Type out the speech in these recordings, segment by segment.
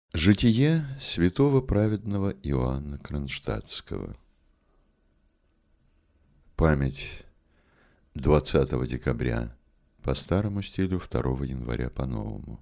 Житие святого праведного Иоанна Кронштадтского. Память 20 декабря по старому стилю, 2 января по новому.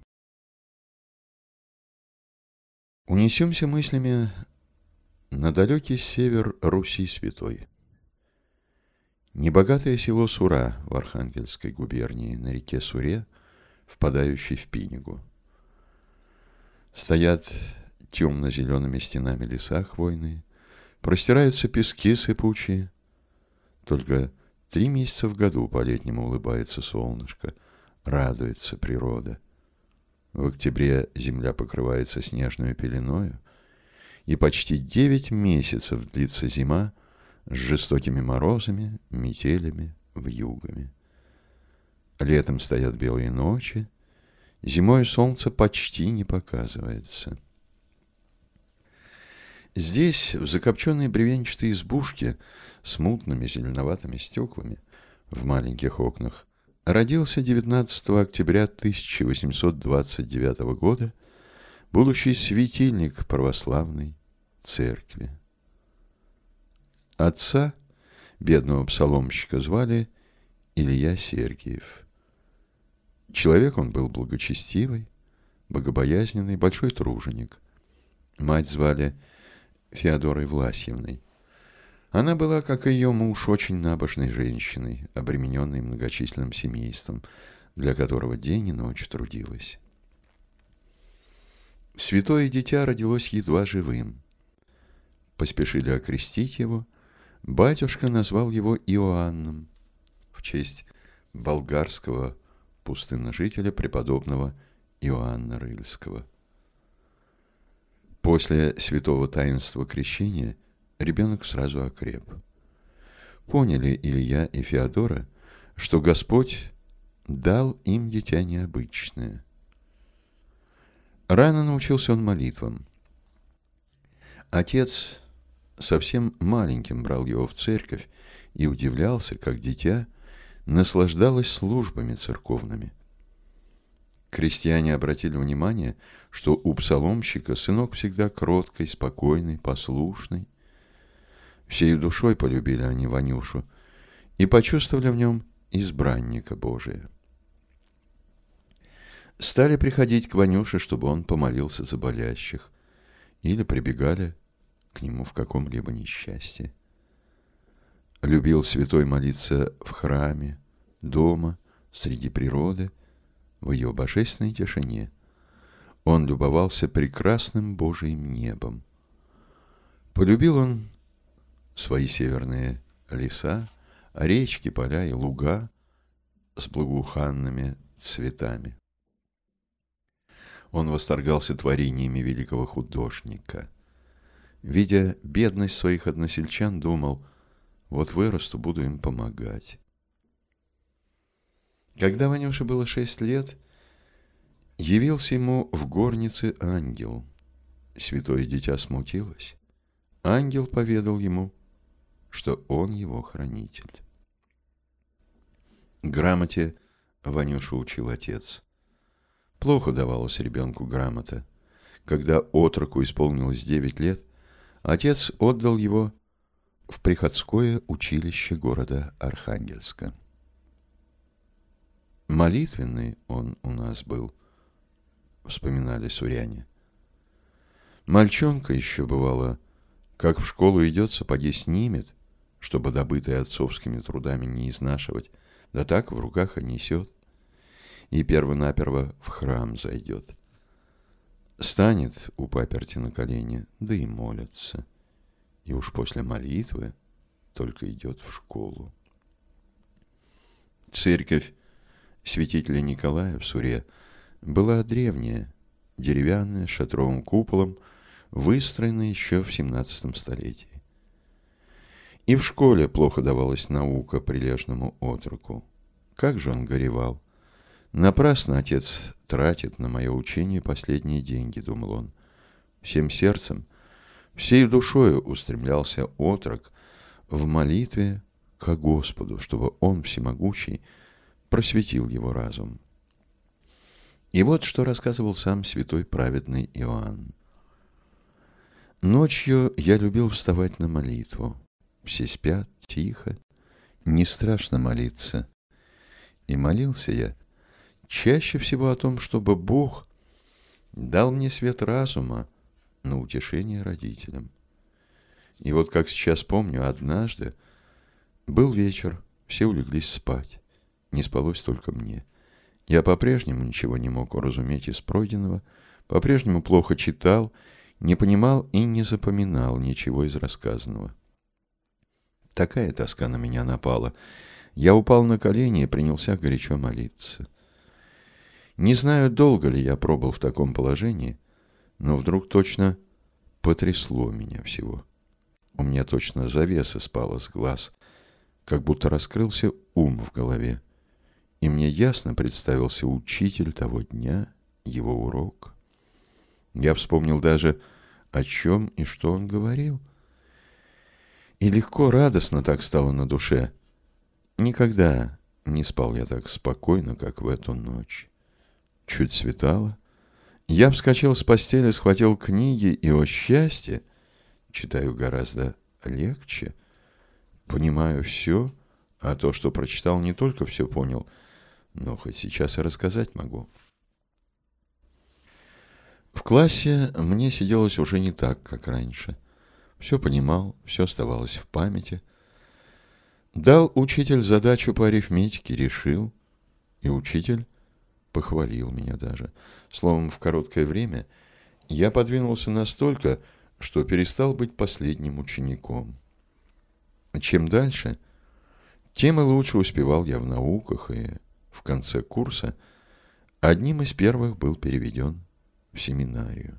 Унесемся мыслями на далекий север Руси святой. Небогатое село Сура в Архангельской губернии на реке Суре, впадающей в Пинегу. Стоят темно-зелеными стенами леса хвойные, простираются пески сыпучие. Только 3 месяца в году по-летнему улыбается солнышко, радуется природа. В октябре земля покрывается снежной пеленою, и почти 9 месяцев длится зима с жестокими морозами, метелями, вьюгами. Летом стоят белые ночи, зимой солнце почти не показывается. Здесь, в закопченной бревенчатой избушке с мутными зеленоватыми стеклами в маленьких окнах, родился 19 октября 1829 года будущий светильник православной церкви. Отца, бедного псаломщика, звали Илья Сергиев. Человек он был благочестивый, богобоязненный, большой труженик. Мать звали Феодорой Власьевной. Она была, как и ее муж, очень набожной женщиной, обремененной многочисленным семейством, для которого день и ночь трудилась. Святое дитя родилось едва живым. Поспешили окрестить его. Батюшка назвал его Иоанном в честь болгарского пустынножителя преподобного Иоанна Рыльского. После святого таинства крещения ребенок сразу окреп. Поняли Илья и Феодора, что Господь дал им дитя необычное. Рано научился он молитвам. Отец совсем маленьким брал его в церковь и удивлялся, как дитя наслаждалось службами церковными. Крестьяне обратили внимание, что у псаломщика сынок всегда кроткий, спокойный, послушный. Всею душой полюбили они Ванюшу и почувствовали в нем избранника Божия. Стали приходить к Ванюше, чтобы он помолился за болящих, или прибегали к нему в каком-либо несчастье. Любил святой молиться в храме, дома, среди природы, в ее божественной тишине. Он любовался прекрасным Божиим небом. Полюбил он свои северные леса, речки, поля и луга с благоуханными цветами. Он восторгался творениями великого художника. Видя бедность своих односельчан, думал: вот вырасту, буду им помогать. Когда Ванюше было 6 лет, явился ему в горнице ангел. Святое дитя смутилось. Ангел поведал ему, что он его хранитель. Грамоте Ванюшу учил отец. Плохо давалась ребенку грамота. Когда отроку исполнилось 9 лет, отец отдал его в приходское училище города Архангельска. Молитвенный он у нас был, вспоминали суряне. Мальчонка еще, бывало, как в школу идет, сапоги снимет, чтобы добытое отцовскими трудами не изнашивать, да так в руках и несет, и перво-наперво в храм зайдет. Станет у паперти на колени, да и молится, и уж после молитвы только идет в школу. Церковь святителя Николая в Суре была древняя, деревянная, с шатровым куполом, выстроенная еще в 17 столетии. И в школе плохо давалась наука прилежному отроку. Как же он горевал! Напрасно отец тратит на мое учение последние деньги, думал он. Всем сердцем, всей душою устремлялся отрок в молитве ко Господу, чтобы Он всемогущий просветил его разум. И вот что рассказывал сам святой праведный Иоанн. Ночью я любил вставать на молитву. Все спят, тихо, не страшно молиться. И молился я чаще всего о том, чтобы Бог дал мне свет разума на утешение родителям. И вот как сейчас помню, однажды был вечер, все улеглись спать. Не спалось только мне. Я по-прежнему ничего не мог уразуметь из пройденного, по-прежнему плохо читал, не понимал и не запоминал ничего из рассказанного. Такая тоска на меня напала. Я упал на колени и принялся горячо молиться. Не знаю, долго ли я пробыл в таком положении, но вдруг точно потрясло меня всего. У меня точно завеса спала с глаз, как будто раскрылся ум в голове, и мне ясно представился учитель того дня, его урок. Я вспомнил даже, о чем и что он говорил. И легко, радостно так стало на душе. Никогда не спал я так спокойно, как в эту ночь. Чуть светало. Я вскочил с постели, схватил книги, и, о счастье, читаю гораздо легче, понимаю все, а то, что прочитал, не только все понял, но хоть сейчас и рассказать могу. В классе мне сиделось уже не так, как раньше. Все понимал, все оставалось в памяти. Дал учитель задачу по арифметике, решил, и учитель похвалил меня даже. Словом, в короткое время я подвинулся настолько, что перестал быть последним учеником. Чем дальше, тем и лучше успевал я в науках, и в конце курса одним из первых был переведен в семинарию.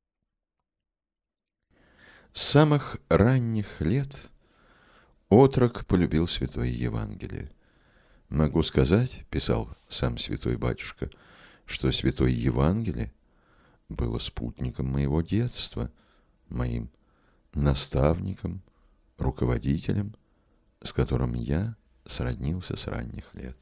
С самых ранних лет отрок полюбил Святое Евангелие. Могу сказать, писал сам святой батюшка, что Святое Евангелие было спутником моего детства, моим наставником, руководителем, с которым я сроднился с ранних лет.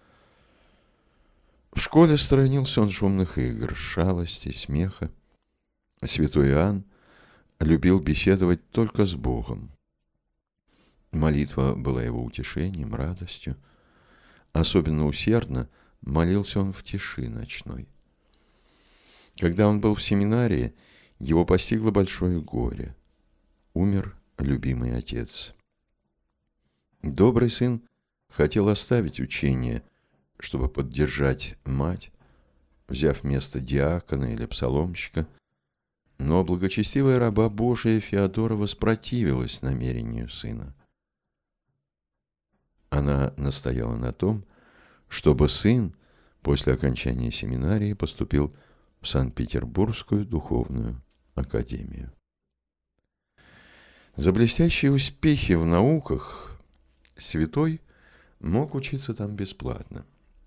В школе сторонился он шумных игр, шалостей, смеха. Святой Иоанн любил беседовать только с Богом. Молитва была его утешением, радостью. Особенно усердно молился он в тиши ночной. Когда он был в семинарии, его постигло большое горе. Умер любимый отец. Добрый сын хотел оставить учение, чтобы поддержать мать, взяв место диакона или псаломщика, но благочестивая раба Божия Феодора воспротивилась намерению сына. Она настояла на том, чтобы сын после окончания семинарии поступил в Санкт-Петербургскую духовную академию. За блестящие успехи в науках святой мог учиться там бесплатно.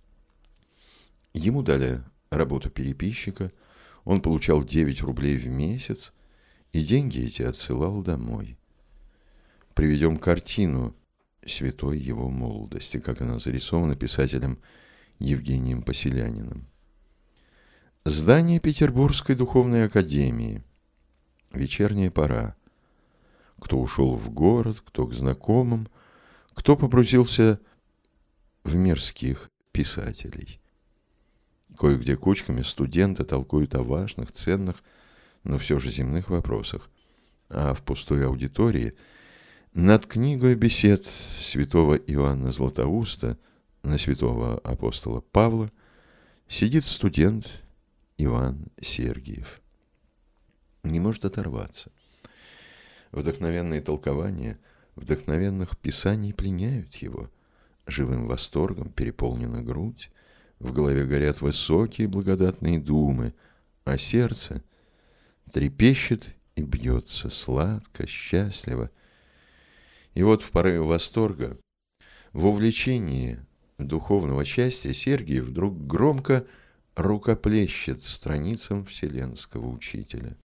Ему дали работу переписчика, он получал 9 рублей в месяц, и деньги эти отсылал домой. Приведем картину святой его молодости, как она зарисована писателем Евгением Поселяниным. Здание Петербургской духовной академии. Вечерняя пора. Кто ушел в город, кто к знакомым, кто погрузился в мирских писателей. Кое-где кучками студенты толкуют о важных, ценных, но все же земных вопросах. А в пустой аудитории над книгой бесед святого Иоанна Златоуста на святого апостола Павла сидит студент Иван Сергиев. Не может оторваться. Вдохновенные толкования вдохновенных писаний пленяют его. Живым восторгом переполнена грудь, в голове горят высокие благодатные думы, а сердце трепещет и бьется сладко, счастливо. И вот в порыве восторга, в увлечении духовного счастья Сергий вдруг громко рукоплещет страницам вселенского учителя.